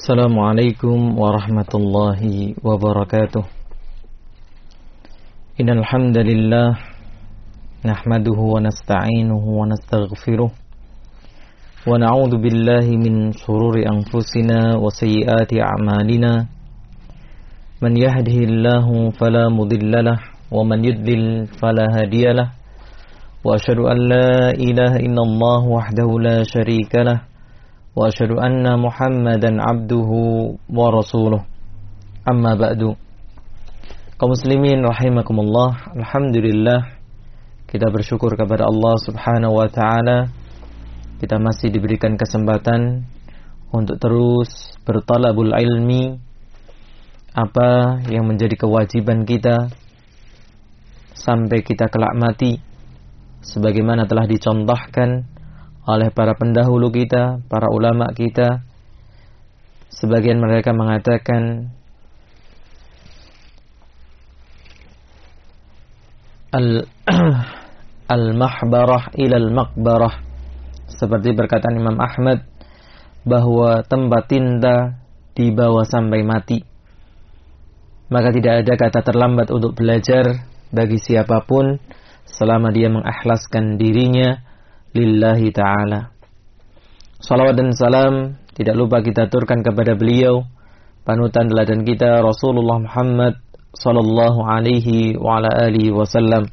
Assalamualaikum warahmatullahi wabarakatuh. Innal hamdalillah nahmaduhu wa nasta'inuhu wa nastaghfiruh wa na'udzu billahi min shururi anfusina wa sayyiati a'malina. Man yahdihillahu fala mudhillalah wa man yudlil fala hadiyalah. Wa asyhadu an la ilaha illallah wahdahu la syarikalah wa asyhadu anna Muhammadan abduhu wa rasuluh. Amma ba'du. Kaum muslimin rahimakumullah, alhamdulillah kita bersyukur kepada Allah Subhanahu wa taala. Kita masih diberikan kesempatan untuk terus bertalabul ilmi, apa yang menjadi kewajiban kita sampai kita kelak mati, sebagaimana telah dicontohkan oleh para pendahulu kita, para ulama kita. Sebagian mereka mengatakan al-mahbarah ilal maqbarah, seperti perkataan Imam Ahmad bahwa tempat tinta dibawa sampai mati. Maka tidak ada kata terlambat untuk belajar bagi siapapun selama dia mengikhlaskan dirinya lillahi ta'ala. Salawat dan salam tidak lupa kita aturkan kepada beliau, panutan teladan kita Rasulullah Muhammad sallallahu alaihi wa ala alihi wasallam.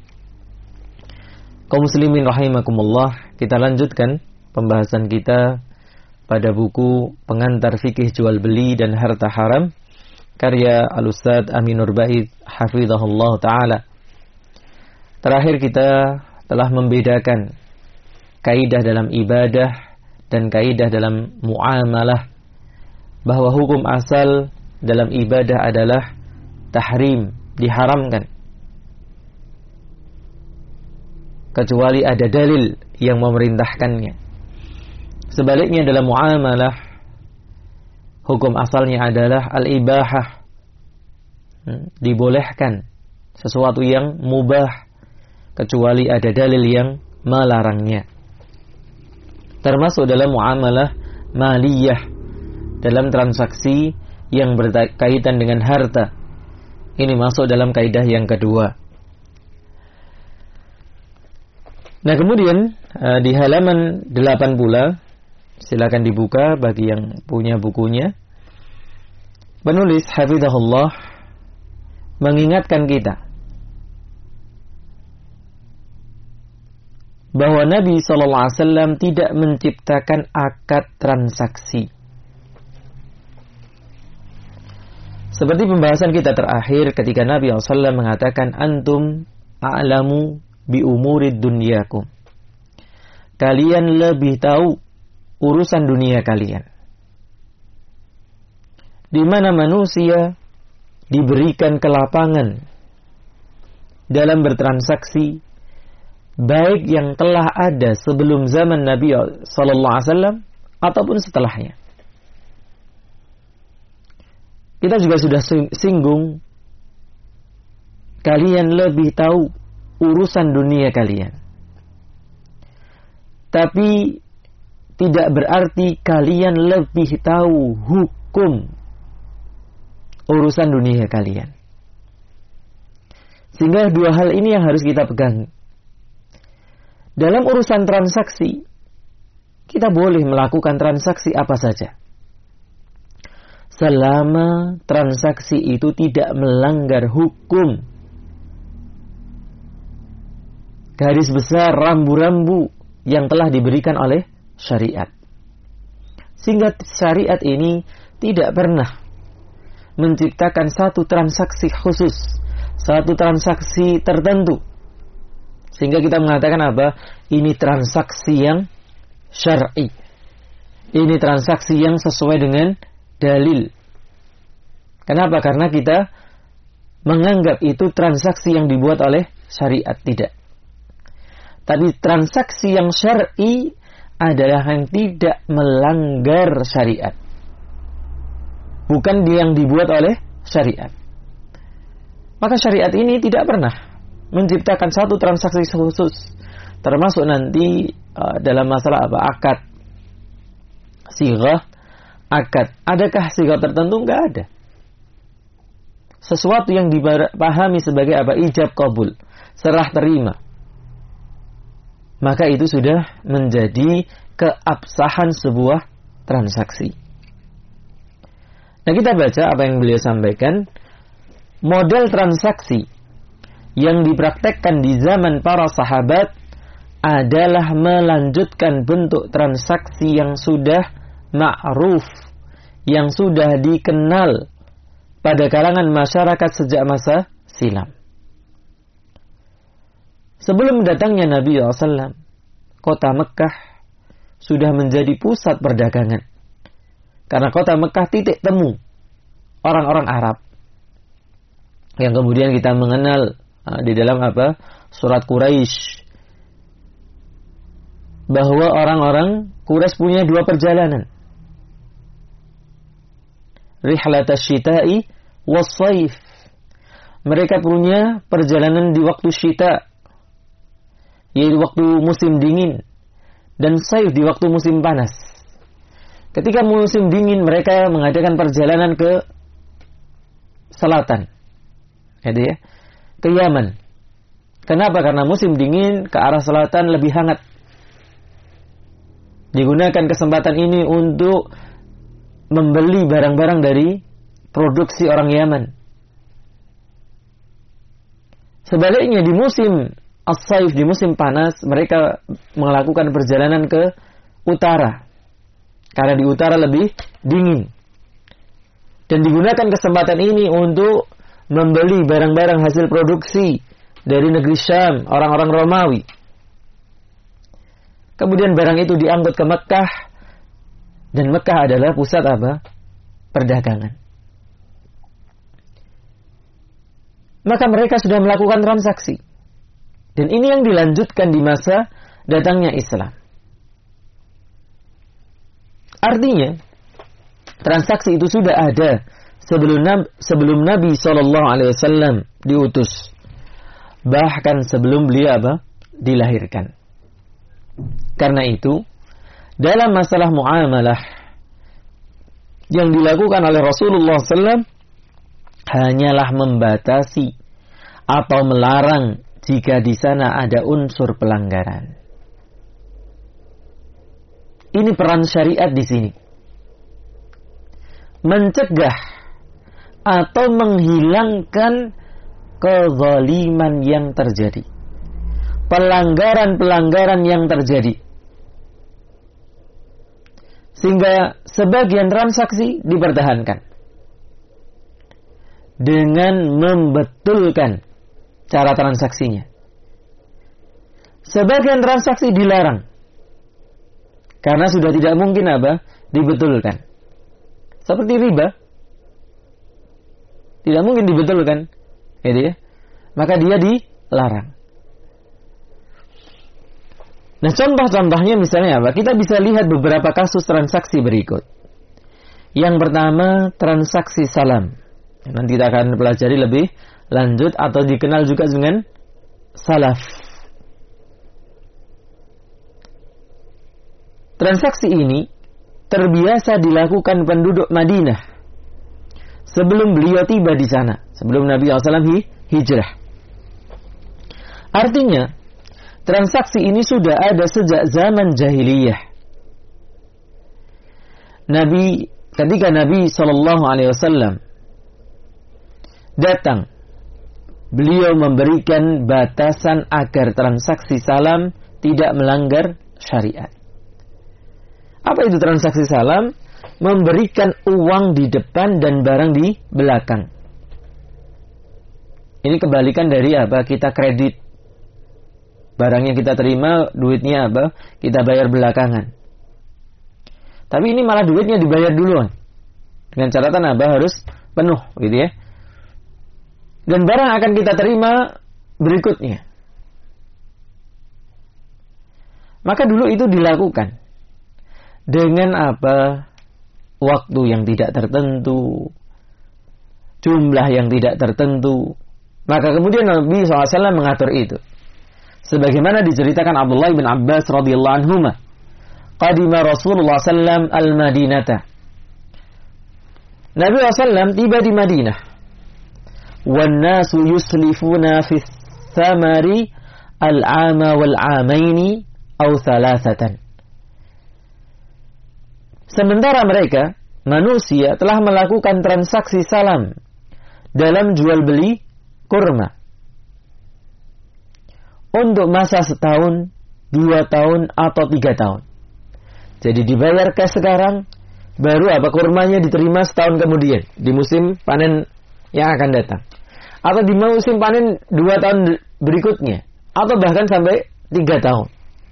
Kaum muslimin rahimakumullah, kita lanjutkan pembahasan kita pada buku Pengantar Fikih Jual Beli dan Harta Haram karya Al-Ustadz Aminur Ba'id hafizahullah ta'ala. Terakhir kita telah membedakan kaidah dalam ibadah dan kaidah dalam muamalah, bahwa hukum asal dalam ibadah adalah tahrim, diharamkan, kecuali ada dalil yang memerintahkannya. Sebaliknya dalam muamalah, hukum asalnya adalah al-ibahah, dibolehkan sesuatu yang mubah, kecuali ada dalil yang melarangnya. Termasuk dalam muamalah maliyah, dalam transaksi yang berkaitan dengan harta. Ini masuk dalam kaidah yang kedua. Nah, kemudian di halaman 8 pula, silakan dibuka bagi yang punya bukunya. Penulis hafizahullah mengingatkan kita bahwa Nabi SAW tidak menciptakan akad transaksi. Seperti pembahasan kita terakhir ketika Nabi SAW mengatakan, antum a'lamu bi umurid dunyakum. Kalian lebih tahu urusan dunia kalian. Di mana manusia diberikan kelapangan dalam bertransaksi, baik yang telah ada sebelum zaman Nabi SAW ataupun setelahnya. Kita juga sudah singgung, kalian lebih tahu urusan dunia kalian. Tapi tidak berarti kalian lebih tahu hukum urusan dunia kalian. Sehingga dua hal ini yang harus kita pegang. Dalam urusan transaksi, kita boleh melakukan transaksi apa saja, selama transaksi itu tidak melanggar hukum. Garis besar rambu-rambu yang telah diberikan oleh syariat. Sehingga syariat ini tidak pernah menciptakan satu transaksi khusus, satu transaksi tertentu, sehingga kita mengatakan apa? Ini transaksi yang syar'i. Ini transaksi yang sesuai dengan dalil. Kenapa? Karena kita menganggap itu transaksi yang dibuat oleh syariat. Tidak. Tapi transaksi yang syar'i adalah yang tidak melanggar syariat, bukan yang dibuat oleh syariat. Maka syariat ini tidak pernah menciptakan satu transaksi khusus, termasuk nanti dalam masalah apa? Akad, sighah, akad. Adakah sigat tertentu? Enggak ada. Sesuatu yang dipahami sebagai apa? Ijab kabul, serah terima. Maka itu sudah menjadi keabsahan sebuah transaksi. Nah, kita baca apa yang beliau sampaikan. Model transaksi yang dipraktekkan di zaman para sahabat adalah melanjutkan bentuk transaksi yang sudah ma'ruf, yang sudah dikenal pada kalangan masyarakat sejak masa silam. Sebelum datangnya Nabi SAW, kota Mekah sudah menjadi pusat perdagangan. Karena kota Mekah titik temu orang-orang Arab. Yang kemudian kita mengenal di dalam apa? Surat Quraisy. Bahwa orang-orang Quraisy punya dua perjalanan. Rihlatas syita'i was-saif. Mereka punya perjalanan di waktu syita, yaitu waktu musim dingin, dan saif di waktu musim panas. Ketika musim dingin mereka mengadakan perjalanan ke selatan, ke Yaman. Kenapa? Karena musim dingin ke arah selatan lebih hangat. Digunakan kesempatan ini untuk membeli barang-barang dari produksi orang Yaman. Sebaliknya di musim as-saif, di musim panas, mereka melakukan perjalanan ke utara. Karena di utara lebih dingin. Dan digunakan kesempatan ini untuk membeli barang-barang hasil produksi dari negeri Syam, orang-orang Romawi. Kemudian barang itu diangkut ke Mekah. Dan Mekah adalah pusat apa? Perdagangan. Maka mereka sudah melakukan transaksi. Dan ini yang dilanjutkan di masa datangnya Islam. Artinya, transaksi itu sudah ada sebelum Nabi SAW diutus. Bahkan sebelum beliau apa? Dilahirkan. Karena itu, dalam masalah muamalah yang dilakukan oleh Rasulullah SAW hanyalah membatasi atau melarang jika di sana ada unsur pelanggaran. Ini peran syariat di sini. Mencegah atau menghilangkan kezaliman yang terjadi. Pelanggaran-pelanggaran yang terjadi. Sehingga sebagian transaksi dipertahankan. Dengan membetulkan cara transaksinya. Sebagian transaksi dilarang. Karena sudah tidak mungkin apa? Dibetulkan. Seperti riba. Tidak mungkin dibetulkan. Gitu ya. Maka dia dilarang. Nah, contoh-contohnya misalnya apa? Kita bisa lihat beberapa kasus transaksi berikut. Yang pertama, transaksi salam. Nanti kita akan pelajari lebih lanjut atau dikenal juga dengan salaf. Transaksi ini terbiasa dilakukan penduduk Madinah sebelum beliau tiba di sana, sebelum Nabi SAW hijrah. Artinya, transaksi ini sudah ada sejak zaman jahiliyah. Ketika Nabi SAW datang, beliau memberikan batasan agar transaksi salam tidak melanggar syariat. Apa itu transaksi salam? Memberikan uang di depan dan barang di belakang. Ini kebalikan dari apa? Kita kredit. Barangnya kita terima, duitnya apa? Kita bayar belakangan. Tapi ini malah duitnya dibayar duluan. Dengan catatan apa? Harus penuh, gitu ya. Dan barang akan kita terima berikutnya. Maka dulu itu dilakukan. Dengan apa? Waktu yang tidak tertentu. Jumlah yang tidak tertentu. Maka kemudian Nabi SAW mengatur itu. Sebagaimana diceritakan Abdullah bin Abbas radhiyallahu anhuma. Qadima Rasulullah SAW al-Madinata. Nabi SAW tiba di Madinah. Wan nasu yuslifuna fi thamari al-ama wal-amaini aw thalathatan. Sementara mereka, manusia, telah melakukan transaksi salam dalam jual beli kurma untuk masa setahun, 2 tahun, atau 3 tahun. Jadi dibayar cash sekarang, baru kurmanya diterima setahun kemudian di musim panen yang akan datang, atau di musim panen 2 tahun berikutnya, atau bahkan sampai 3 tahun.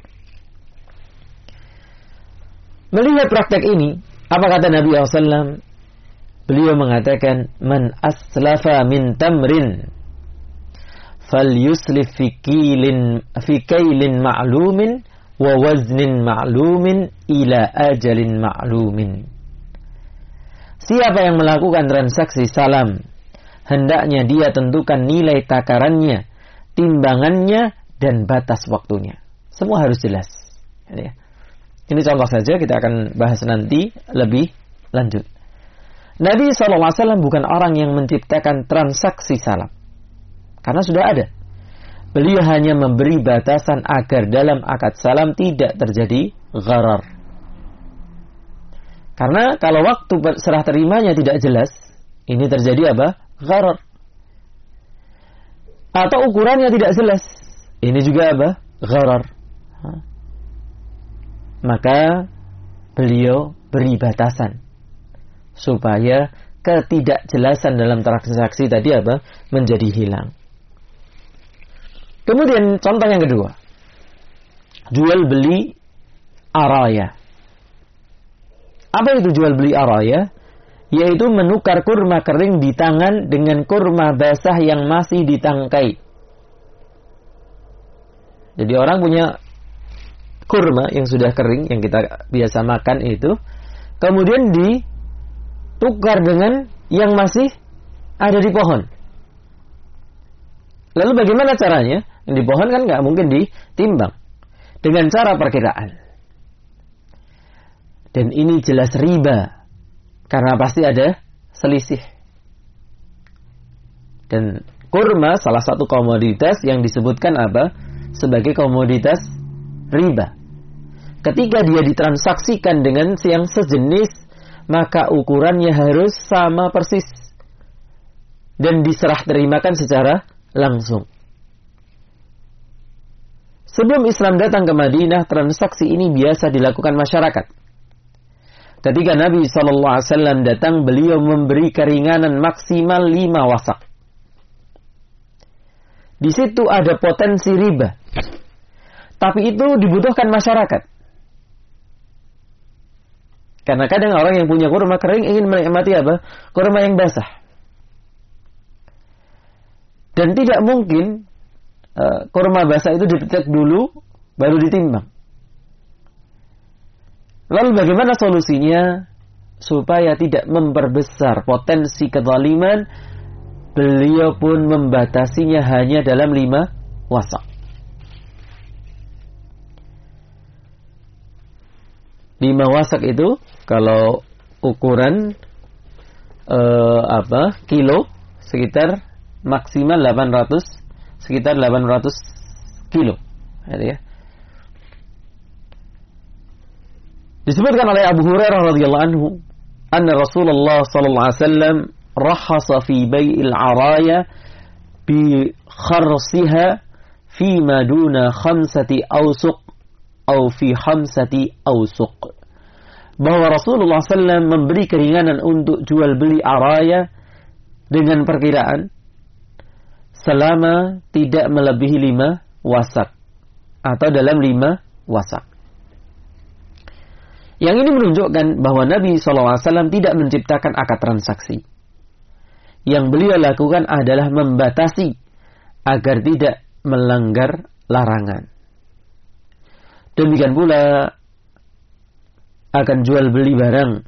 Melihat praktek ini, apa kata Nabi SAW? Beliau mengatakan, man aslafa min tamrin fal yuslif fi kailin ma'lumin wa waznin ma'lumin ila ajalin ma'lumin. Siapa yang melakukan transaksi salam, hendaknya dia tentukan nilai takarannya, timbangannya, dan batas waktunya. Semua harus jelas. Ya. Ini contoh saja, kita akan bahas nanti lebih lanjut. Nabi SAW bukan orang yang menciptakan transaksi salam, karena sudah ada. Beliau hanya memberi batasan agar dalam akad salam tidak terjadi gharar. Karena kalau waktu serah terimanya tidak jelas, ini terjadi apa? Gharar. Atau ukurannya tidak jelas, ini juga apa? Gharar. Maka beliau beri batasan supaya ketidakjelasan dalam transaksi tadi apa? Menjadi hilang. Kemudian contoh yang kedua, jual beli araya. Apa itu jual beli araya? Yaitu menukar kurma kering di tangan dengan kurma basah yang masih ditangkai. Jadi orang punya kurma yang sudah kering, yang kita biasa makan itu, kemudian ditukar dengan yang masih ada di pohon. Lalu bagaimana caranya? Yang di pohon kan nggak mungkin ditimbang. Dengan cara perkiraan. Dan ini jelas riba, karena pasti ada selisih. Dan kurma salah satu komoditas yang disebutkan apa? Sebagai komoditas riba. Ketika dia ditransaksikan dengan yang sejenis, maka ukurannya harus sama persis dan diserah terimakan secara langsung. Sebelum Islam datang ke Madinah, transaksi ini biasa dilakukan masyarakat. Ketika Nabi SAW datang, beliau memberi keringanan maksimal 5 wasak. Di situ ada potensi riba, tapi itu dibutuhkan masyarakat. Karena kadang orang yang punya kurma kering ingin menikmati apa? Kurma yang basah. Dan tidak mungkin kurma basah itu dipetik dulu baru ditimbang. Lalu bagaimana solusinya supaya tidak memperbesar potensi kezaliman? Beliau pun membatasinya hanya dalam 5 wasak. 5 wasak itu kalau ukuran kilo sekitar maksimal 800 kilo. Ya. Disebutkan oleh Abu Hurairah radhiyallahu anhu, anna Rasulullah sallallahu alaihi wasallam rahasa fi bai'il araya bi kharsiha fi ma duna 5 awsuq atau fi 5 awsuq. Bahwa Rasulullah SAW memberi keringanan untuk jual beli araya dengan perkiraan selama tidak melebihi 5 wasak atau dalam 5 wasak. Yang ini menunjukkan bahwa Nabi SAW tidak menciptakan akad transaksi. Yang beliau lakukan adalah membatasi agar tidak melanggar larangan. Demikian pula akan jual beli barang.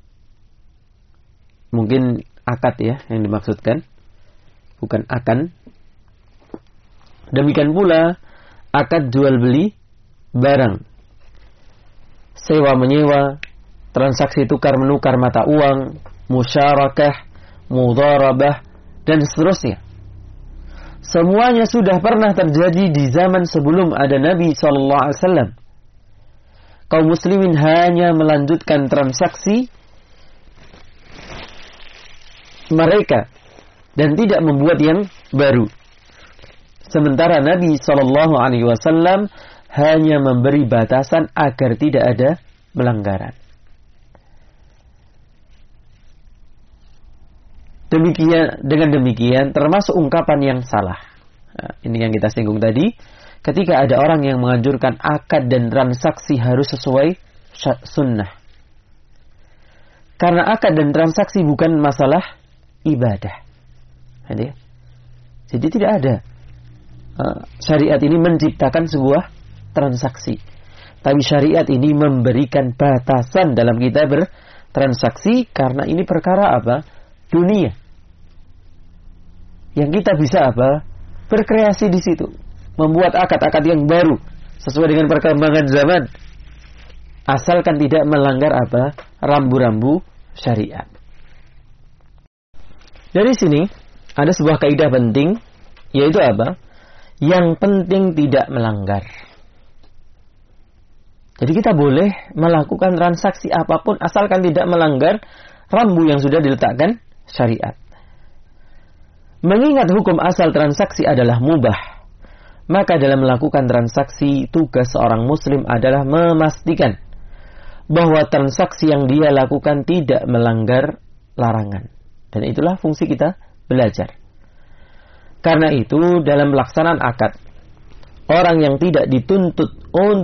Mungkin akad ya yang dimaksudkan, bukan akan. Demikian pula akad jual beli barang. Sewa menyewa, transaksi tukar menukar mata uang, musyarakah, mudharabah, dan seterusnya. Semuanya sudah pernah terjadi di zaman sebelum ada Nabi SAW. Kaum muslimin hanya melanjutkan transaksi mereka dan tidak membuat yang baru. Sementara Nabi SAW hanya memberi batasan agar tidak ada pelanggaran. Dengan demikian termasuk ungkapan yang salah. Nah, ini yang kita singgung tadi. Ketika ada orang yang menganjurkan akad dan transaksi harus sesuai sunnah. Karena akad dan transaksi bukan masalah ibadah. Jadi tidak ada syariat ini menciptakan sebuah transaksi. Tapi syariat ini memberikan batasan dalam kita bertransaksi karena ini perkara apa? Dunia. Yang kita bisa apa? Berkreasi di situ. Membuat akad-akad yang baru sesuai dengan perkembangan zaman. Asalkan tidak melanggar apa? Rambu-rambu syariat. Dari sini ada sebuah kaidah penting, yaitu apa? Yang penting tidak melanggar. Jadi kita boleh melakukan transaksi apapun asalkan tidak melanggar rambu yang sudah diletakkan syariat. Mengingat hukum asal transaksi adalah mubah, maka dalam melakukan transaksi tugas seorang muslim adalah memastikan bahwa transaksi yang dia lakukan tidak melanggar larangan. Dan itulah fungsi kita belajar. Karena itu dalam pelaksanaan akad, orang tidak dituntut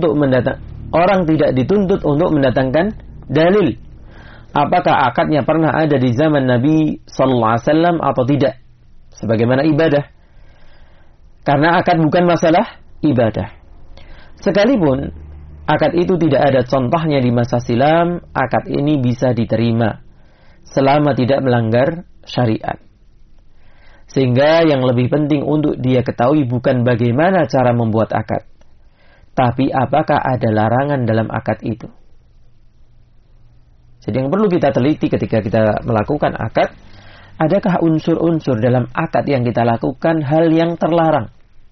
untuk mendatangkan dalil apakah akadnya pernah ada di zaman Nabi SAW atau tidak, sebagaimana ibadah. Karena akad bukan masalah ibadah. Sekalipun akad itu tidak ada contohnya di masa silam, akad ini bisa diterima selama tidak melanggar syariat. Sehingga yang lebih penting untuk dia ketahui bukan bagaimana cara membuat akad, tapi apakah ada larangan dalam akad itu. Jadi yang perlu kita teliti ketika kita melakukan akad, adakah unsur-unsur dalam akad yang kita lakukan hal yang terlarang.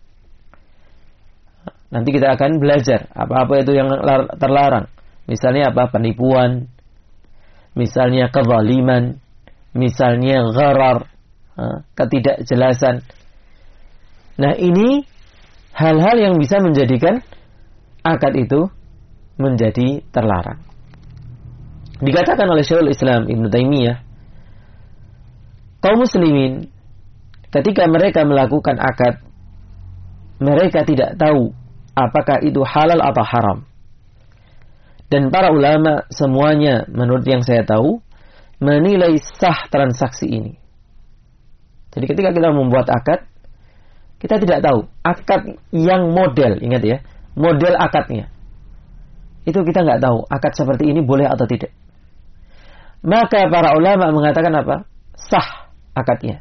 Nanti kita akan belajar apa-apa itu yang terlarang. Misalnya apa? Penipuan, misalnya kezaliman, misalnya gharar, ketidakjelasan. Nah, ini hal-hal yang bisa menjadikan akad itu menjadi terlarang. Dikatakan oleh Syekhul Islam Ibnu Taimiyah, kaum muslimin ketika mereka melakukan akad, mereka tidak tahu apakah itu halal atau haram. Dan para ulama semuanya menurut yang saya tahu menilai sah transaksi ini. Jadi ketika kita membuat akad, kita tidak tahu akad yang model, ingat ya, model akadnya. Itu kita nggak tahu akad seperti ini boleh atau tidak. Maka para ulama mengatakan apa? Sah akadnya.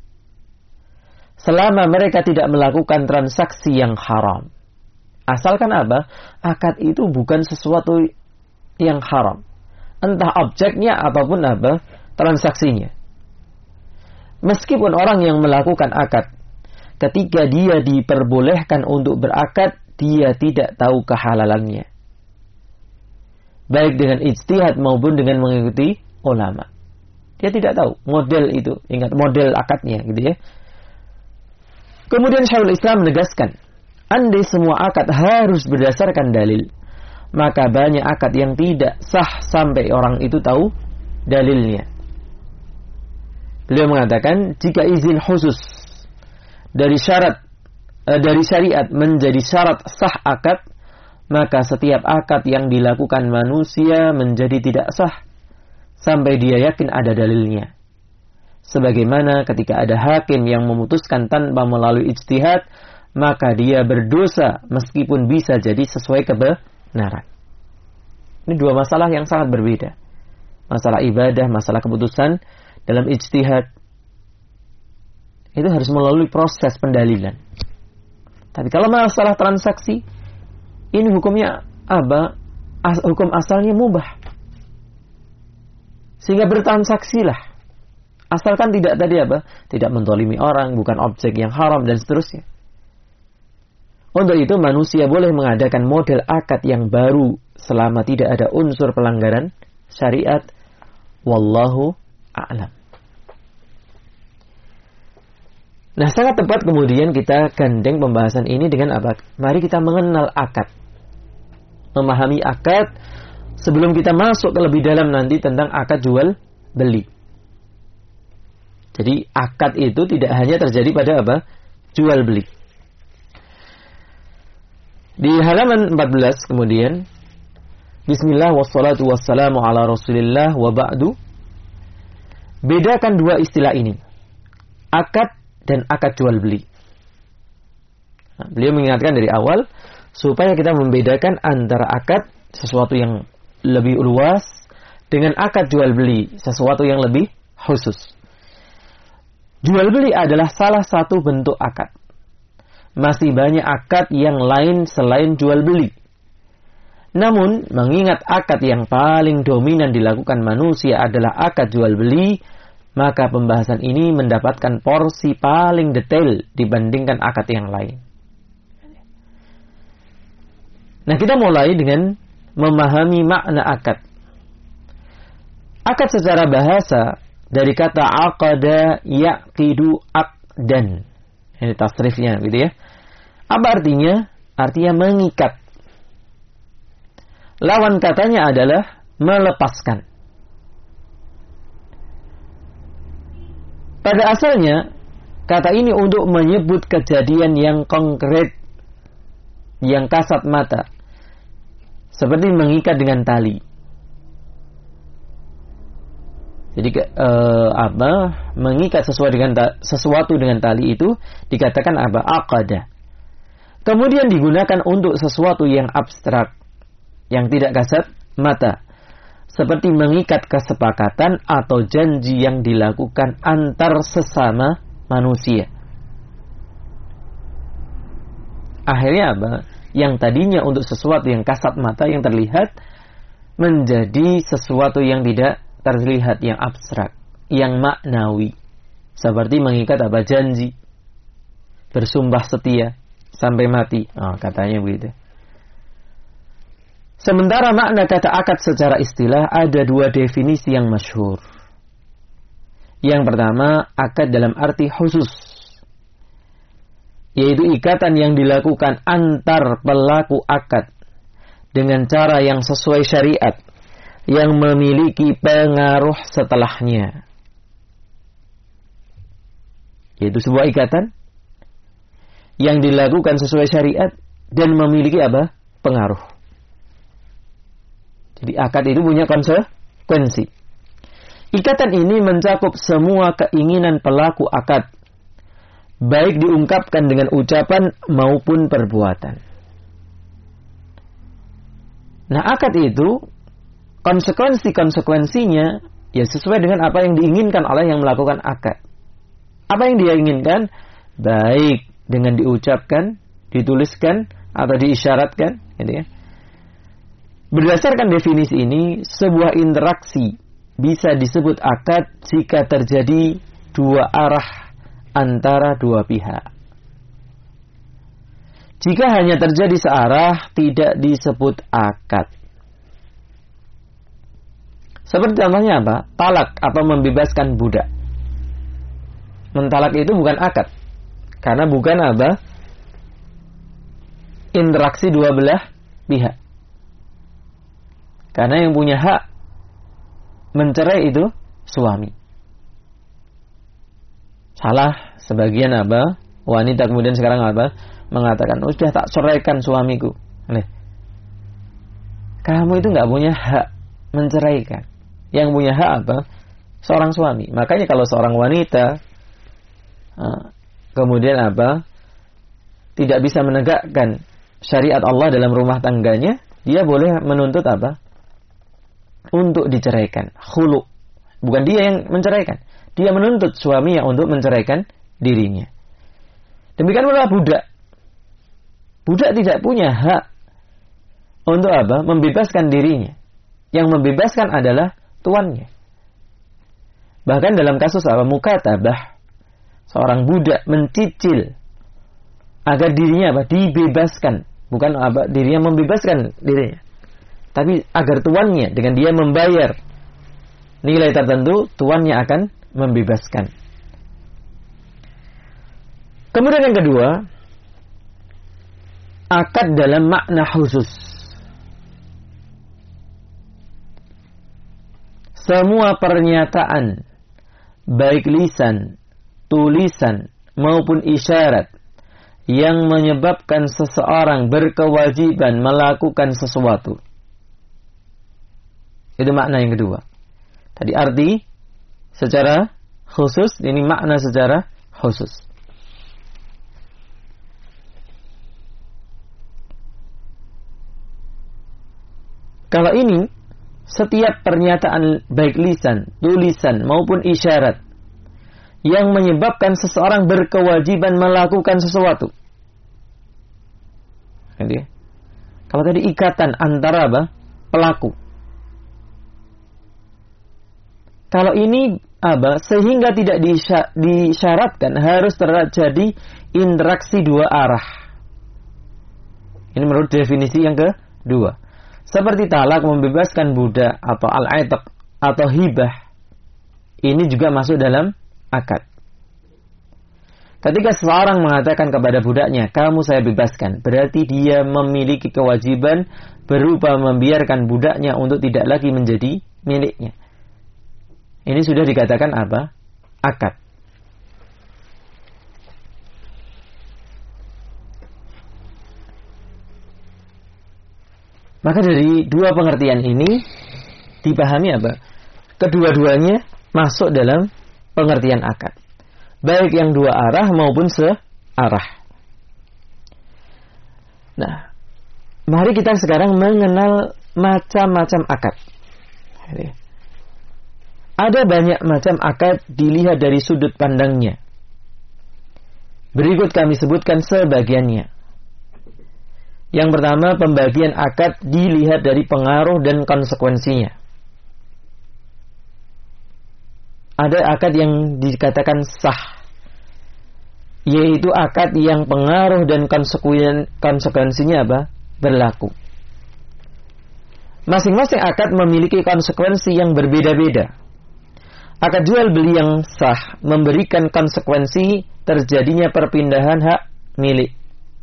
Selama mereka tidak melakukan transaksi yang haram. Asalkan apa? Akad itu bukan sesuatu yang haram. Entah objeknya ataupun apa? Transaksinya. Meskipun orang yang melakukan akad, ketika dia diperbolehkan untuk berakad, dia tidak tahu kehalalannya. Baik dengan ijtihad maupun dengan mengikuti ulama. Dia tidak tahu model itu. Ingat model akadnya gitu ya. Kemudian Syekhul Islam menegaskan, andai semua akad harus berdasarkan dalil, maka banyak akad yang tidak sah sampai orang itu tahu dalilnya. Beliau mengatakan, jika izin khusus dari syariat menjadi syarat sah akad, maka setiap akad yang dilakukan manusia menjadi tidak sah sampai dia yakin ada dalilnya. Sebagaimana ketika ada hakim yang memutuskan tanpa melalui ijtihad, maka dia berdosa meskipun bisa jadi sesuai kebenaran. Ini dua masalah yang sangat berbeda. Masalah ibadah, masalah keputusan dalam ijtihad. Itu harus melalui proses pendalilan. Tapi kalau masalah transaksi, ini hukumnya apa? Hukum asalnya mubah. Sehingga bertransaksilah. Asalkan tidak tadi apa? Tidak menzalimi orang, bukan objek yang haram dan seterusnya. Untuk itu manusia boleh mengadakan model akad yang baru selama tidak ada unsur pelanggaran syariat. Wallahu a'lam. Nah, sangat tepat kemudian kita gandeng pembahasan ini dengan apa? Mari kita mengenal akad. Memahami akad sebelum kita masuk ke lebih dalam nanti tentang akad jual beli. Jadi akad itu tidak hanya terjadi pada apa? Jual beli. Di halaman 14 kemudian, Bismillah wassalatu wassalamu ala Rasulillah wa ba'du. Bedakan dua istilah ini, akad dan akad jual beli. Nah, beliau mengingatkan dari awal supaya kita membedakan antara akad, sesuatu yang lebih luas, dengan akad jual beli, sesuatu yang lebih khusus. Jual beli adalah salah satu bentuk akad. Masih banyak akad yang lain selain jual beli. Namun, mengingat akad yang paling dominan dilakukan manusia adalah akad jual beli, maka pembahasan ini mendapatkan porsi paling detail dibandingkan akad yang lain. Nah, kita mulai dengan memahami makna akad. Akad secara bahasa dari kata aqada yaqidu aqdan. Ini tasrifnya gitu ya. Apa artinya? Artinya mengikat. Lawan katanya adalah melepaskan. Pada asalnya, kata ini untuk menyebut kejadian yang konkret, yang kasat mata, seperti mengikat dengan tali. Jadi mengikat sesuatu dengan tali itu dikatakan apa? Aqada. Kemudian digunakan untuk sesuatu yang abstrak, yang tidak kasat mata, seperti mengikat kesepakatan atau janji yang dilakukan antar sesama manusia. Akhirnya apa? Yang tadinya untuk sesuatu yang kasat mata, yang terlihat, menjadi sesuatu yang tidak terlihat, yang abstrak, yang maknawi. Seperti mengikat apa? Janji. Bersumpah setia sampai mati. Katanya begitu. Sementara makna kata akad secara istilah ada dua definisi yang masyhur. Yang pertama, akad dalam arti khusus, yaitu ikatan yang dilakukan antar pelaku akad dengan cara yang sesuai syariat, yang memiliki pengaruh setelahnya. Yaitu sebuah ikatan yang dilakukan sesuai syariat dan memiliki apa? Pengaruh. Jadi akad itu punya konsekuensi. Ikatan ini mencakup semua keinginan pelaku akad, baik diungkapkan dengan ucapan maupun perbuatan. Nah, akad itu konsekuensinya ya sesuai dengan apa yang diinginkan oleh yang melakukan akad. Apa yang dia inginkan? Baik dengan diucapkan, dituliskan, atau diisyaratkan, gitu ya. Berdasarkan definisi ini, sebuah interaksi bisa disebut akad jika terjadi dua arah antara dua pihak. Jika hanya terjadi searah, tidak disebut akad. Seperti contohnya apa? Talak atau membebaskan budak. Mentalak itu bukan akad. Karena bukan apa? Interaksi dua belah pihak. Karena yang punya hak mencerai itu suami. Salah sebagian apa? Wanita kemudian sekarang apa? Mengatakan, sudah tak ceraikan suamiku. Kamu itu nggak punya hak menceraikan. Yang punya hak apa? Seorang suami. Makanya kalau seorang wanita kemudian apa? Tidak bisa menegakkan syariat Allah dalam rumah tangganya, dia boleh menuntut apa? Untuk diceraikan. Khulu. Bukan dia yang menceraikan. Dia menuntut suaminya untuk menceraikan dirinya. Demikian pula budak. Budak tidak punya hak untuk apa? Membebaskan dirinya. Yang membebaskan adalah tuannya. Bahkan dalam kasus mukatabah, seorang budak mencicil agar dirinya dibebaskan, bukan dirinya membebaskan dirinya, tapi agar tuannya dengan dia membayar nilai tertentu, tuannya akan membebaskan. Kemudian yang kedua, akad dalam makna khusus. Semua pernyataan, baik lisan, tulisan, maupun isyarat, yang menyebabkan seseorang berkewajiban melakukan sesuatu. Itu makna yang kedua. Tadi arti secara khusus, ini makna secara khusus. Kalau ini, setiap pernyataan baik lisan, tulisan, maupun isyarat yang menyebabkan seseorang berkewajiban melakukan sesuatu. Jadi, kalau tadi ikatan antara pelaku. Kalau ini sehingga tidak disyaratkan harus terjadi interaksi dua arah. Ini menurut definisi yang kedua. Seperti talak, membebaskan budak, atau al-'itq, atau hibah. Ini juga masuk dalam akad. Ketika seseorang mengatakan kepada budaknya, kamu saya bebaskan, berarti dia memiliki kewajiban berupa membiarkan budaknya untuk tidak lagi menjadi miliknya. Ini sudah dikatakan akad. Maka dari dua pengertian ini dipahami kedua-duanya masuk dalam pengertian akad. Baik yang dua arah maupun searah. Nah, mari kita sekarang mengenal macam-macam akad. Ada banyak macam akad dilihat dari sudut pandangnya. Berikut kami sebutkan sebagiannya. Yang pertama, pembagian akad dilihat dari pengaruh dan konsekuensinya. Ada akad yang dikatakan sah, yaitu akad yang pengaruh dan konsekuensinya berlaku. Masing-masing akad memiliki konsekuensi yang berbeda-beda. Akad jual beli yang sah memberikan konsekuensi terjadinya perpindahan hak milik.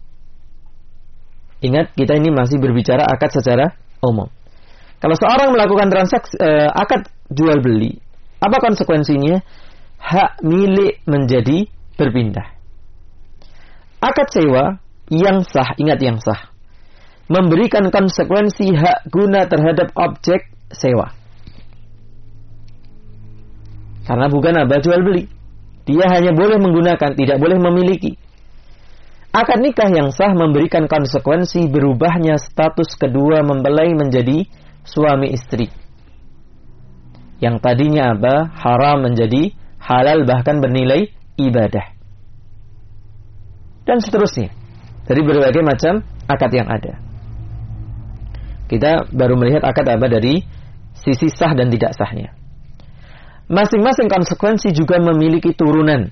Ingat, kita ini masih berbicara akad secara umum. Kalau seorang melakukan transaksi akad jual beli, apa konsekuensinya? Hak milik menjadi berpindah. Akad sewa yang sah, ingat yang sah, memberikan konsekuensi hak guna terhadap objek sewa. Karena bukan jual beli. Dia hanya boleh menggunakan, tidak boleh memiliki. Akad nikah yang sah memberikan konsekuensi berubahnya status kedua mempelai menjadi suami istri. Yang tadinya haram menjadi halal, bahkan bernilai ibadah. Dan seterusnya. Dari berbagai macam akad yang ada. Kita baru melihat akad dari sisi sah dan tidak sahnya. Masing-masing konsekuensi juga memiliki turunan.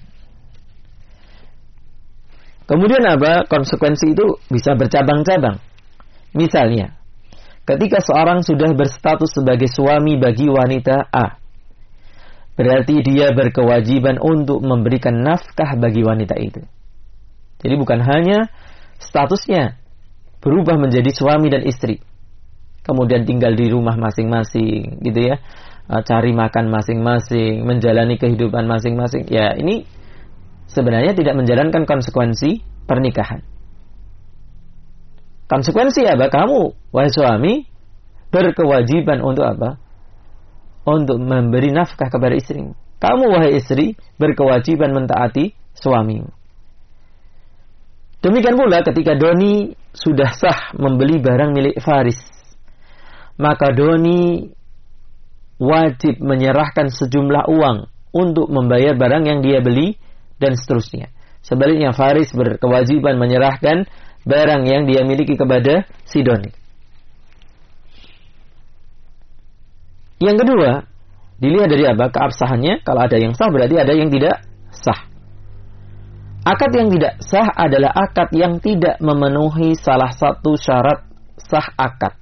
Kemudian konsekuensi itu bisa bercabang-cabang. Misalnya, ketika seorang sudah berstatus sebagai suami bagi wanita A, berarti dia berkewajiban untuk memberikan nafkah bagi wanita itu. Jadi bukan hanya statusnya berubah menjadi suami dan istri, kemudian tinggal di rumah masing-masing, gitu ya, cari makan masing-masing, menjalani kehidupan masing-masing. Ya, ini sebenarnya tidak menjalankan konsekuensi pernikahan. Konsekuensi kamu, wahai suami, berkewajiban untuk untuk memberi nafkah kepada istri. Kamu, wahai istri, berkewajiban mentaati suamimu. Demikian pula ketika Doni sudah sah membeli barang milik Faris, maka Doni wajib menyerahkan sejumlah uang untuk membayar barang yang dia beli, dan seterusnya. Sebaliknya Faris berkewajiban menyerahkan barang yang dia miliki kepada si Doni. Yang kedua, Dilihat dari apa? Keabsahannya. Kalau ada yang sah berarti ada yang tidak sah. Akad yang tidak sah adalah akad yang tidak memenuhi salah satu syarat sah akad.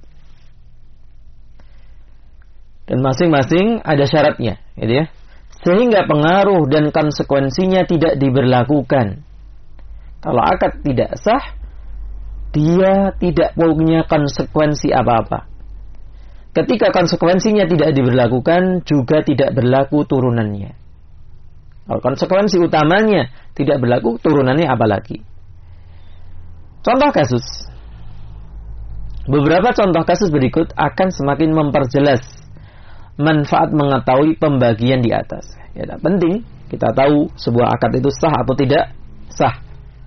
Dan masing-masing ada syaratnya, gitu ya. Sehingga pengaruh dan konsekuensinya tidak diberlakukan. Kalau akad tidak sah, dia tidak punya konsekuensi apa-apa. Ketika konsekuensinya tidak diberlakukan, juga tidak berlaku turunannya. Kalau konsekuensi utamanya tidak berlaku, turunannya apalagi. Contoh kasus. Beberapa contoh kasus berikut akan semakin memperjelas manfaat mengetahui pembagian di atas. Ya, penting kita tahu sebuah akad itu sah atau tidak sah.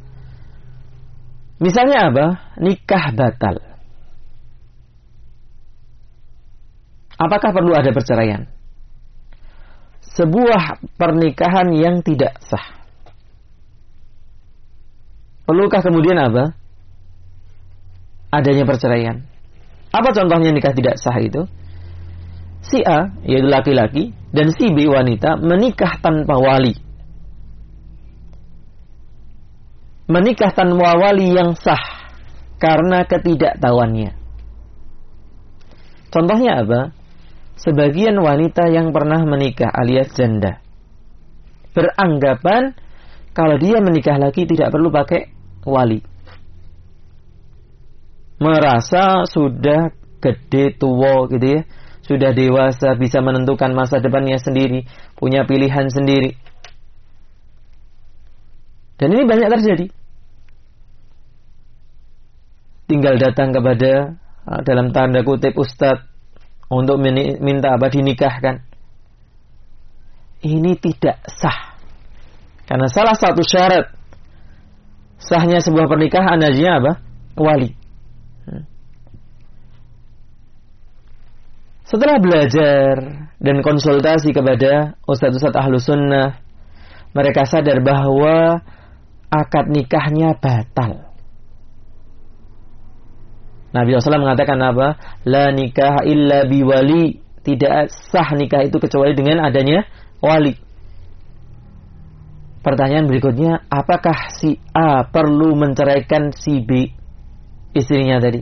Misalnya apa? Nikah batal. Apakah perlu ada perceraian? Sebuah pernikahan yang tidak sah. Perlukah kemudian apa? Adanya perceraian. Apa contohnya nikah tidak sah itu? Si A, yaitu laki-laki, dan si B, wanita, menikah tanpa wali. Menikah tanpa wali yang sah karena ketidaktahuannya. Contohnya apa? Sebagian wanita yang pernah menikah alias janda beranggapan kalau dia menikah lagi tidak perlu pakai wali. Merasa sudah gede tua gitu ya, sudah dewasa, bisa menentukan masa depannya sendiri, punya pilihan sendiri. Dan ini banyak terjadi. Tinggal datang kepada dalam tanda kutip ustadz untuk minta apa dinikahkan. Ini tidak sah. Karena salah satu syarat sahnya sebuah pernikahan adalah apa? Wali. Setelah belajar dan konsultasi kepada ustadz-ustadz ahlu sunnah, mereka sadar bahwa akad nikahnya batal. Nabi SAW mengatakan apa? La nikah illa biwali. Tidak sah nikah itu kecuali dengan adanya wali. Pertanyaan berikutnya, apakah si A perlu menceraikan si B, istrinya tadi?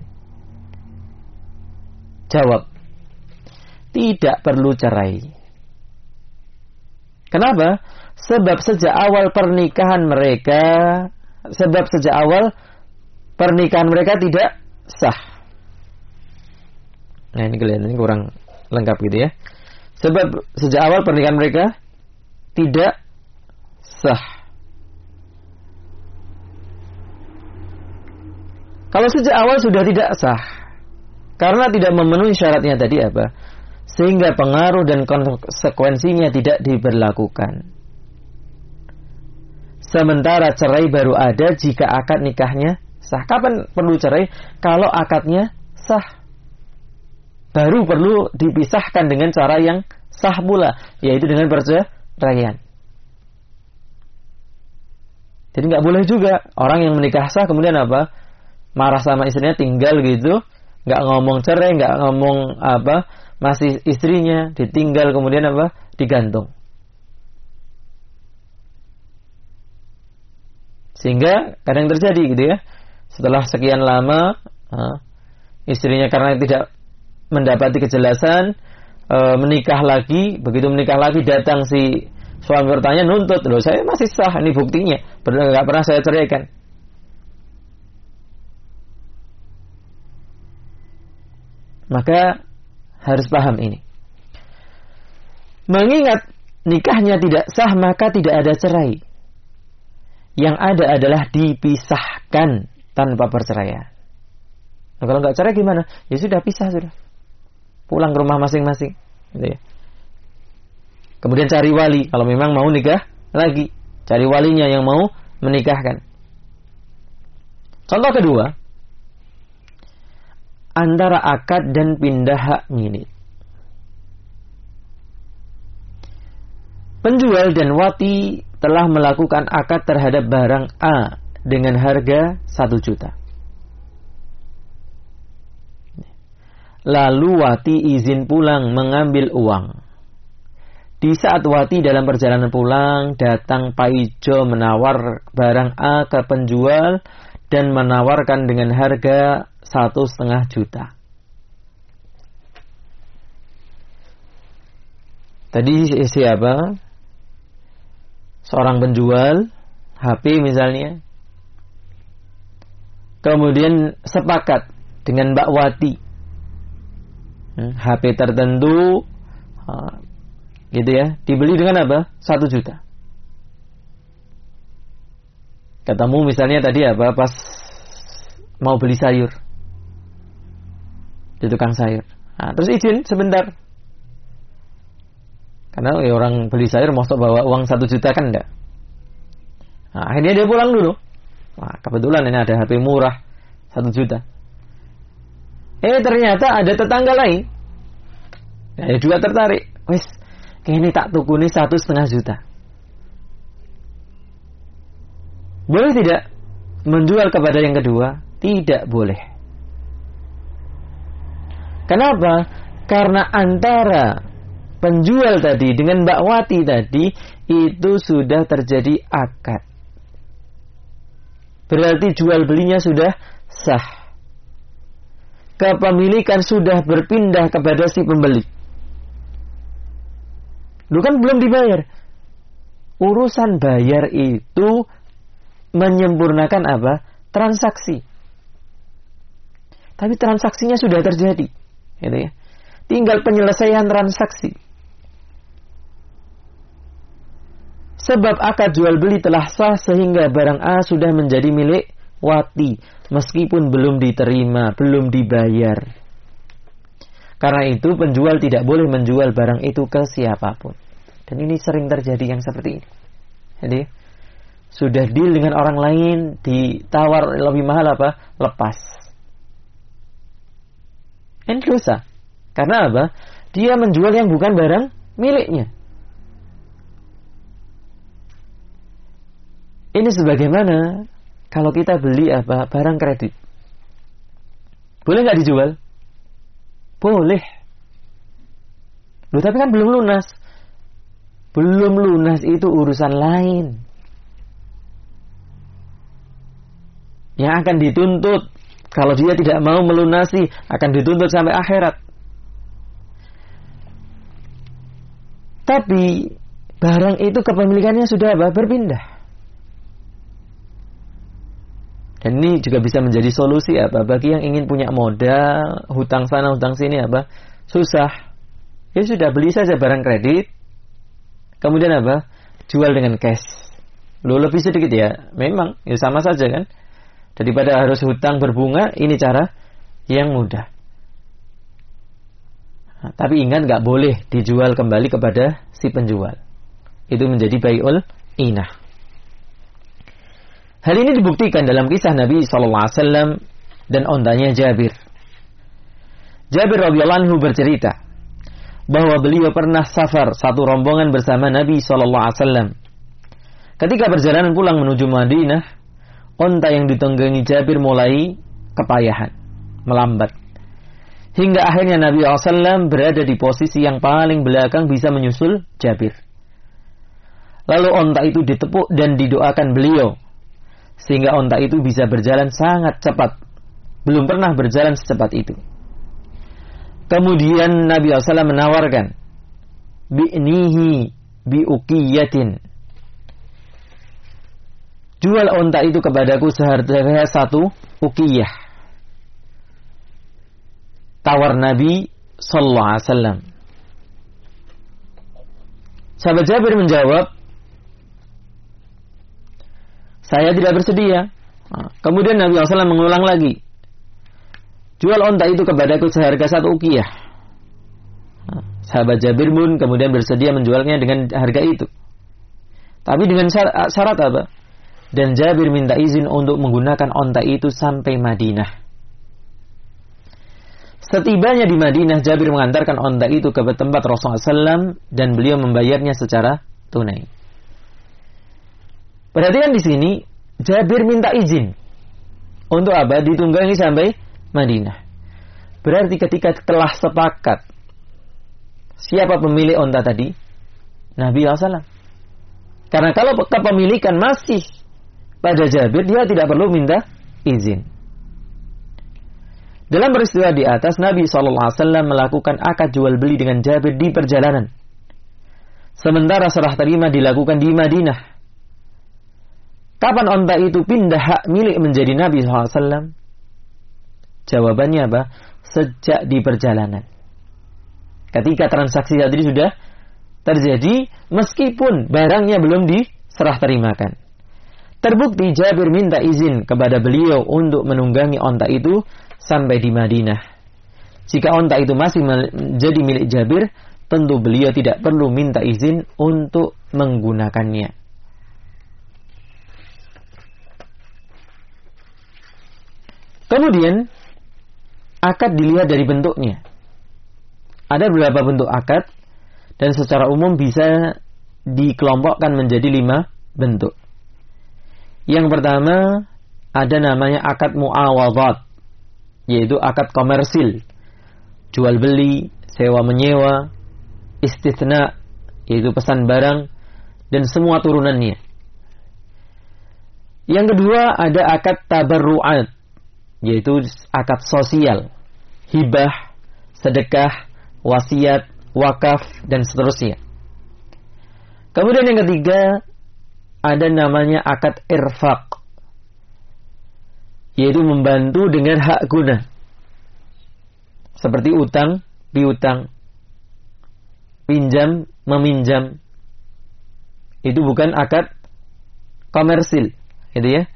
Jawab, tidak perlu cerai. Kenapa? Sebab sejak awal pernikahan mereka tidak sah. Nah ini kelihatannya kurang lengkap gitu ya. Sebab sejak awal pernikahan mereka tidak sah. Kalau sejak awal sudah tidak sah karena tidak memenuhi syaratnya tadi apa? Sehingga pengaruh dan konsekuensinya tidak diberlakukan. Sementara cerai baru ada jika akad nikahnya sah. Kapan perlu cerai? Kalau akadnya sah. Baru perlu dipisahkan dengan cara yang sah pula, yaitu dengan perceraian. Jadi nggak boleh juga orang yang menikah sah kemudian apa? Marah sama istrinya, tinggal gitu, nggak ngomong cerai, nggak ngomong apa, masih istrinya ditinggal kemudian apa? Digantung. Sehingga kadang terjadi gitu ya. Setelah sekian lama istrinya karena tidak mendapati kejelasan menikah lagi. Begitu menikah lagi datang si suami bertanya, nuntut, loh saya masih sah, ini buktinya, nggak pernah saya ceraikan. Maka harus paham ini. Mengingat nikahnya tidak sah maka tidak ada cerai. Yang ada adalah dipisahkan tanpa perceraian. Nah, kalau nggak cerai gimana? Ya sudah, pisah sudah. Pulang ke rumah masing-masing. Gitu ya. Kemudian cari wali. Kalau memang mau nikah lagi, cari walinya yang mau menikahkan. Contoh kedua, antara akad dan pindah hak milik. Penjual dan wati telah melakukan akad terhadap barang A dengan harga 1 juta. Lalu wati izin pulang mengambil uang. Di saat Wati dalam perjalanan pulang, datang Paijo menawar barang A ke penjual dan menawarkan dengan harga 1,5 juta. Tadi siapa? Seorang penjual HP misalnya. Kemudian sepakat dengan Mbak Wati. HP tertentu gitu ya, dibeli dengan apa? 1 juta. Ketemu misalnya tadi apa? Pas mau beli sayur di tukang sayur. Terus izin sebentar. Karena orang beli sayur mosok bawa uang 1 juta kan enggak. Akhirnya dia pulang dulu. Kebetulan ini ada HP murah 1 juta. Ternyata ada tetangga lain. Dia juga tertarik. Wes, ini tak tuku ini 1,5 juta. Boleh tidak menjual kepada yang kedua? Tidak boleh. Kenapa? Karena antara penjual tadi dengan Mbak Wati tadi itu sudah terjadi akad. Berarti jual belinya sudah sah. Kepemilikan sudah berpindah kepada si pembeli. Lu kan belum dibayar. Urusan bayar itu menyempurnakan apa? Transaksi. Tapi transaksinya sudah terjadi. Gitu ya. Tinggal penyelesaian transaksi. Sebab akad jual beli telah sah sehingga barang A sudah menjadi milik Wati. Meskipun belum diterima, belum dibayar. Karena itu penjual tidak boleh menjual barang itu ke siapapun. Dan ini sering terjadi yang seperti ini. Jadi sudah deal dengan orang lain, ditawar lebih mahal apa? Lepas. Ini dosa. Karena apa? Dia menjual yang bukan barang miliknya. Ini sebagaimana kalau kita beli apa? Barang kredit. Boleh nggak dijual? Boleh. Loh, tapi kan belum lunas. Belum lunas itu urusan lain. Yang akan dituntut, kalau dia tidak mau melunasi, akan dituntut sampai akhirat. Tapi barang itu kepemilikannya sudah apa? Berpindah. Dan ini juga bisa menjadi solusi apa? Bagi yang ingin punya modal, hutang sana, hutang sini apa? Susah. Ya sudah, beli saja barang kredit. Kemudian apa? Jual dengan cash. Lebih sedikit ya. Memang, ya sama saja kan. Daripada harus hutang berbunga, ini cara yang mudah. Tapi ingat, nggak boleh dijual kembali kepada si penjual. Itu menjadi bai'ul inah. Hal ini dibuktikan dalam kisah Nabi SAW dan ontanya Jabir. Jabir radhiyallahu anhu bercerita bahwa beliau pernah safar satu rombongan bersama Nabi SAW. Ketika perjalanan pulang menuju Madinah, onta yang ditunggangi Jabir mulai kepayahan, melambat. Hingga akhirnya Nabi SAW berada di posisi yang paling belakang bisa menyusul Jabir. Lalu onta itu ditepuk dan didoakan beliau, sehingga onta itu bisa berjalan sangat cepat. Belum pernah berjalan secepat itu. Kemudian Nabi SAW menawarkan, bi'nihi bi'uqiyatin. Jual onta itu kepadaku seharga 1 uqiyah. Tawar Nabi sallallahu alaihi wasallam. Sahabat Jabir menjawab, saya tidak bersedia. Kemudian Nabi SAW mengulang lagi, jual onta itu kepadaku seharga 1 uqiyah. Sahabat Jabir pun kemudian bersedia menjualnya dengan harga itu. Tapi dengan syarat apa? Dan Jabir minta izin untuk menggunakan onta itu sampai Madinah. Setibanya di Madinah, Jabir mengantarkan onta itu ke tempat Rasulullah SAW dan beliau membayarnya secara tunai. Perhatikan di sini, Jabir minta izin untuk apa? Ditunggangi sampai Madinah. Berarti ketika telah sepakat siapa pemilik onta tadi, Nabi SAW. Karena kalau kepemilikan masih pada Jabir, dia tidak perlu minta izin. Dalam peristiwa di atas, Nabi SAW melakukan akad jual beli dengan Jabir di perjalanan. Sementara serah terima dilakukan di Madinah. Kapan onta itu pindah hak milik menjadi Nabi SAW? Jawabannya apa? Sejak di perjalanan. Ketika transaksi tadi sudah terjadi, meskipun barangnya belum diserah terimakan. Terbukti Jabir minta izin kepada beliau untuk menunggangi onta itu sampai di Madinah. Jika onta itu masih menjadi milik Jabir, tentu beliau tidak perlu minta izin untuk menggunakannya. Kemudian, akad dilihat dari bentuknya. Ada beberapa bentuk akad, dan secara umum bisa dikelompokkan menjadi 5 bentuk. Yang pertama, ada namanya akad muawadhat, yaitu akad komersil, jual beli, sewa menyewa, istitsna, yaitu pesan barang, dan semua turunannya. Yang kedua, ada akad tabarru'at, yaitu akad sosial, hibah, sedekah, wasiat, wakaf, dan seterusnya. Kemudian yang ketiga, ada namanya akad irfaq, yaitu membantu dengan hak guna, seperti utang, piutang, pinjam, meminjam. Itu bukan akad komersil, gitu ya.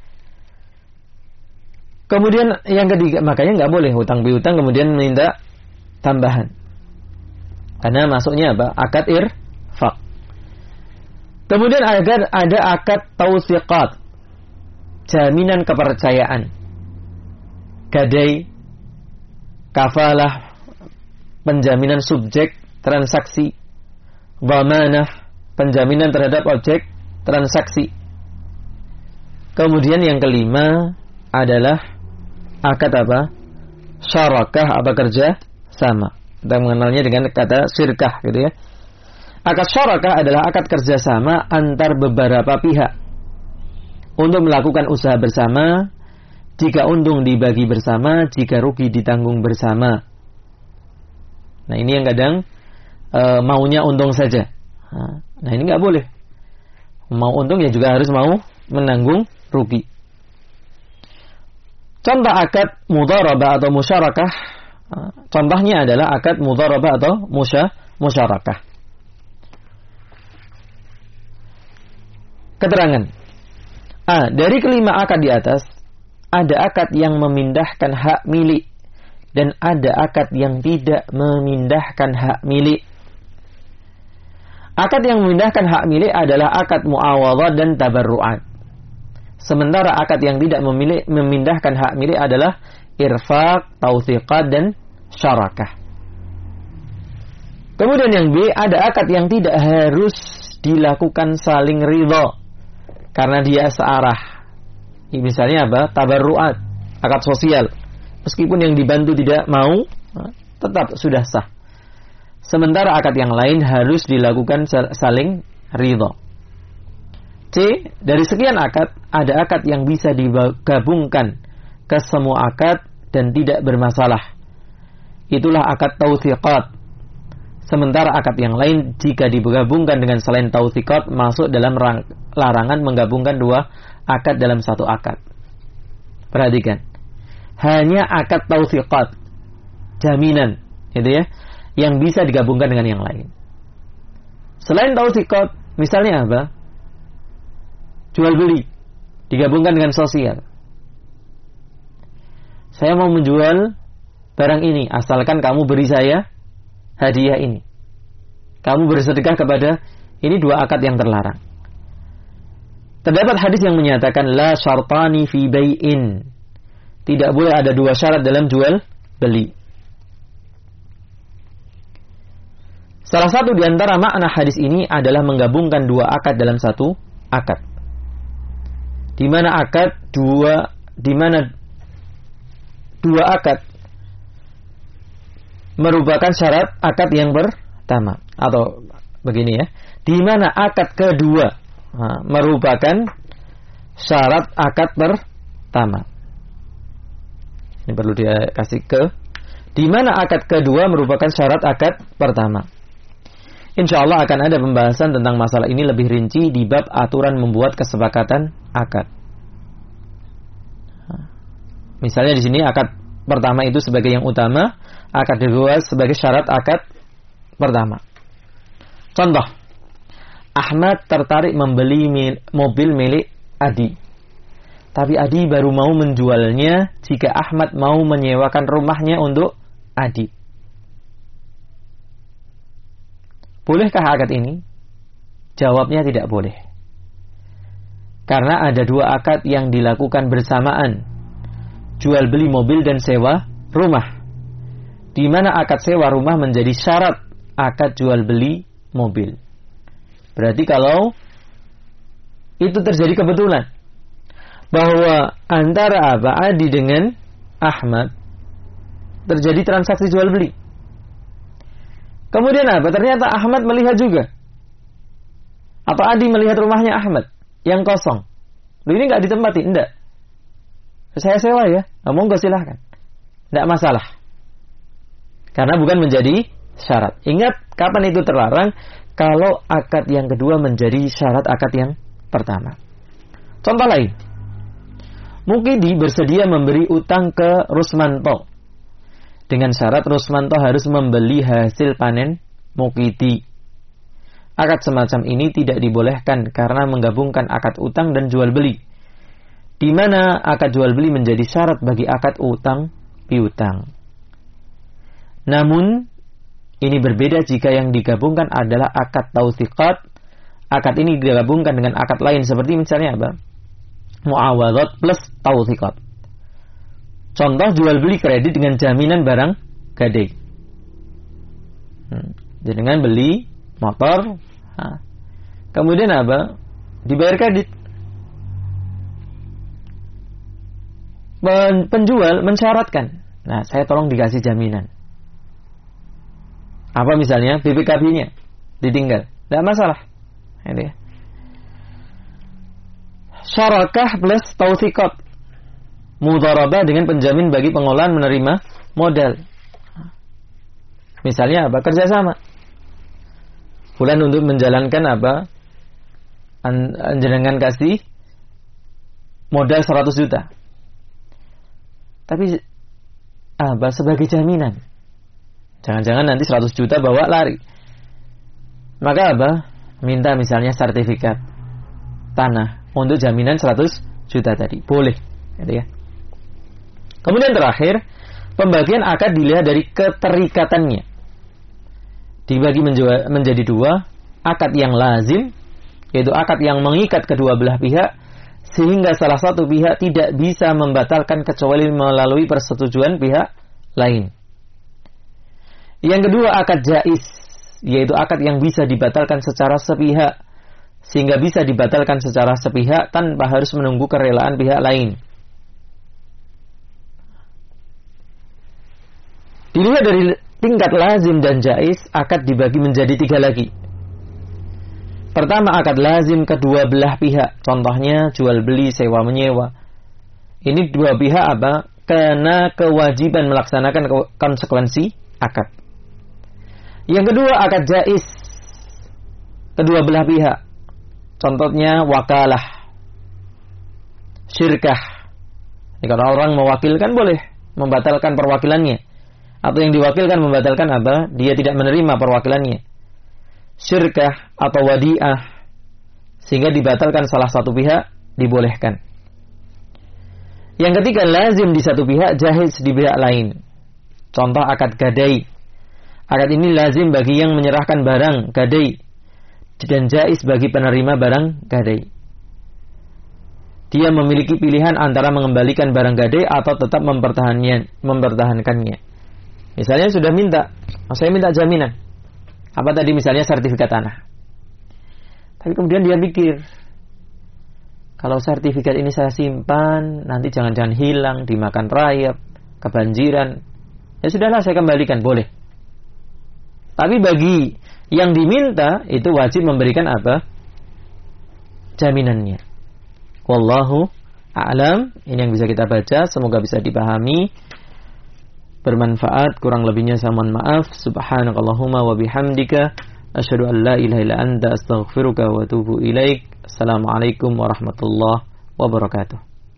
Kemudian yang ketiga, makanya nggak boleh utang piutang kemudian minta tambahan, karena masuknya apa? Akad irfaq. Kemudian ada akad tausiqat, jaminan kepercayaan, gadai, kafalah, penjaminan subjek transaksi, dhamanah, penjaminan terhadap objek transaksi. Kemudian yang kelima adalah akad apa? Syarakah, apa kerja sama. Kita mengenalnya dengan kata syirkah, gitu ya. Akad syarakah adalah akad kerjasama antar beberapa pihak untuk melakukan usaha bersama. Jika untung dibagi bersama, jika rugi ditanggung bersama. Nah, ini yang kadang maunya untung saja. Nah, ini nggak boleh. Mau untung ya juga harus mau menanggung rugi. Contoh akad mudharabah atau musyarakah, contohnya adalah akad mudharabah atau musyarakah. Keterangan. Dari kelima akad di atas, ada akad yang memindahkan hak milik dan ada akad yang tidak memindahkan hak milik. Akad yang memindahkan hak milik adalah akad muawadhah dan tabarru'at. Sementara akad yang tidak memindahkan hak milik adalah irfaq, tausiqat, dan syarakah. Kemudian yang B, ada akad yang tidak harus dilakukan saling ridha karena dia searah. Misalnya apa? Tabarru'at, akad sosial. Meskipun yang dibantu tidak mau, tetap sudah sah. Sementara akad yang lain harus dilakukan saling ridha. C, dari sekian akad, ada akad yang bisa digabungkan ke semua akad dan tidak bermasalah. Itulah akad tausiqat. Sementara akad yang lain, jika digabungkan dengan selain tausiqat, masuk dalam larangan menggabungkan 2 akad dalam satu akad. Perhatikan. Hanya akad tausiqat, jaminan, gitu ya, yang bisa digabungkan dengan yang lain. Selain tausiqat, misalnya apa? Jual beli digabungkan dengan sosial. Saya mau menjual barang ini asalkan kamu beri saya hadiah ini. Kamu bersedekah kepada ini, 2 akad yang terlarang. Terdapat hadis yang menyatakan la syartani fi bai'in. Tidak boleh ada 2 syarat dalam jual beli. Salah satu di antara makna hadis ini adalah menggabungkan 2 akad dalam satu akad. Di mana dua akad merupakan syarat akad yang pertama. Atau begini ya, di mana akad kedua merupakan syarat akad pertama. Ini perlu dikasih di mana akad kedua merupakan syarat akad pertama. Insya Allah akan ada pembahasan tentang masalah ini lebih rinci di bab aturan membuat kesepakatan akad. Misalnya di sini akad pertama itu sebagai yang utama, akad kedua sebagai syarat akad pertama. Contoh, Ahmad tertarik membeli mobil milik Adi. Tapi Adi baru mau menjualnya jika Ahmad mau menyewakan rumahnya untuk Adi. Bolehkah akad ini? Jawabnya tidak boleh. Karena ada dua akad yang dilakukan bersamaan. Jual beli mobil dan sewa rumah. Di mana akad sewa rumah menjadi syarat akad jual beli mobil. Berarti kalau itu terjadi kebetulan bahwa antara Adi dengan Ahmad terjadi transaksi jual beli. Kemudian ternyata Ahmad melihat juga. Atau Adi melihat rumahnya Ahmad yang kosong. Loh, ini nggak ditempati, enggak. Saya sewa ya, monggo silahkan. Enggak masalah. Karena bukan menjadi syarat. Ingat, kapan itu terlarang? Kalau akad yang kedua menjadi syarat akad yang pertama. Contoh lain. Mukidi bersedia memberi utang ke Rusmanto. Dengan syarat Rusmanto harus membeli hasil panen Mukidi. Akad semacam ini tidak dibolehkan karena menggabungkan akad utang dan jual beli. Di mana akad jual beli menjadi syarat bagi akad utang piutang. Namun, ini berbeda jika yang digabungkan adalah akad tausiqat. Akad ini digabungkan dengan akad lain seperti misalnya apa? Muawadhat plus tausiqat. Contoh jual beli kredit dengan jaminan barang gadai. Jadi dengan beli motor, kemudian apa? Dibayar kredit. Penjual mensyaratkan, nah saya tolong dikasih jaminan. Apa misalnya BPKB-nya ditinggal, tidak masalah. Ini syarakah plus tausiqat, mudharabah dengan penjamin bagi pengolahan menerima modal. Misalnya apa? Kerjasama. Bulan untuk menjalankan apa? Anjenengan kasih modal 100 juta. Tapi apa sebagai jaminan? Jangan-jangan nanti 100 juta bawa lari. Maka apa? Minta misalnya sertifikat tanah untuk jaminan 100 juta tadi. Boleh. Gitu ya. Kemudian terakhir, pembagian akad dilihat dari keterikatannya. Dibagi menjadi dua, akad yang lazim, yaitu akad yang mengikat kedua belah pihak, sehingga salah satu pihak tidak bisa membatalkan kecuali melalui persetujuan pihak lain. Yang kedua, akad jaiz, yaitu akad yang bisa dibatalkan secara sepihak, sehingga bisa dibatalkan secara sepihak tanpa harus menunggu kerelaan pihak lain. Dilihat dari tingkat lazim dan jaiz, akad dibagi menjadi 3 lagi. Pertama, akad lazim kedua belah pihak. Contohnya jual beli, sewa menyewa. Ini dua pihak apa? Karena kewajiban melaksanakan konsekuensi akad. Yang kedua, akad jaiz kedua belah pihak. Contohnya wakalah, syirkah. Kalau orang mewakilkan boleh membatalkan perwakilannya. Atau yang diwakilkan membatalkan apa? Dia tidak menerima perwakilannya. Syirkah atau wadi'ah, sehingga dibatalkan salah satu pihak, dibolehkan. Yang ketiga, lazim di satu pihak, jaiz di pihak lain. Contoh akad gadai. Akad ini lazim bagi yang menyerahkan barang gadai dan jaiz bagi penerima barang gadai. Dia memiliki pilihan antara mengembalikan barang gadai atau tetap mempertahankannya. Misalnya sudah minta, saya minta jaminan. Apa tadi misalnya sertifikat tanah. Tapi kemudian dia pikir, kalau sertifikat ini saya simpan, nanti jangan-jangan hilang, dimakan rayap, kebanjiran. Ya sudahlah, saya kembalikan, boleh. Tapi bagi Yang diminta itu wajib memberikan apa? Jaminannya. Wallahu a'lam. Ini yang bisa kita baca, semoga bisa dipahami, bermanfaat. Kurang lebihnya saya mohon maaf. Subhanakallahumma wa bihamdika asyhadu an la ilaha illa anta astaghfiruka wa atubu ilaik. Assalamualaikum warahmatullahi wabarakatuh.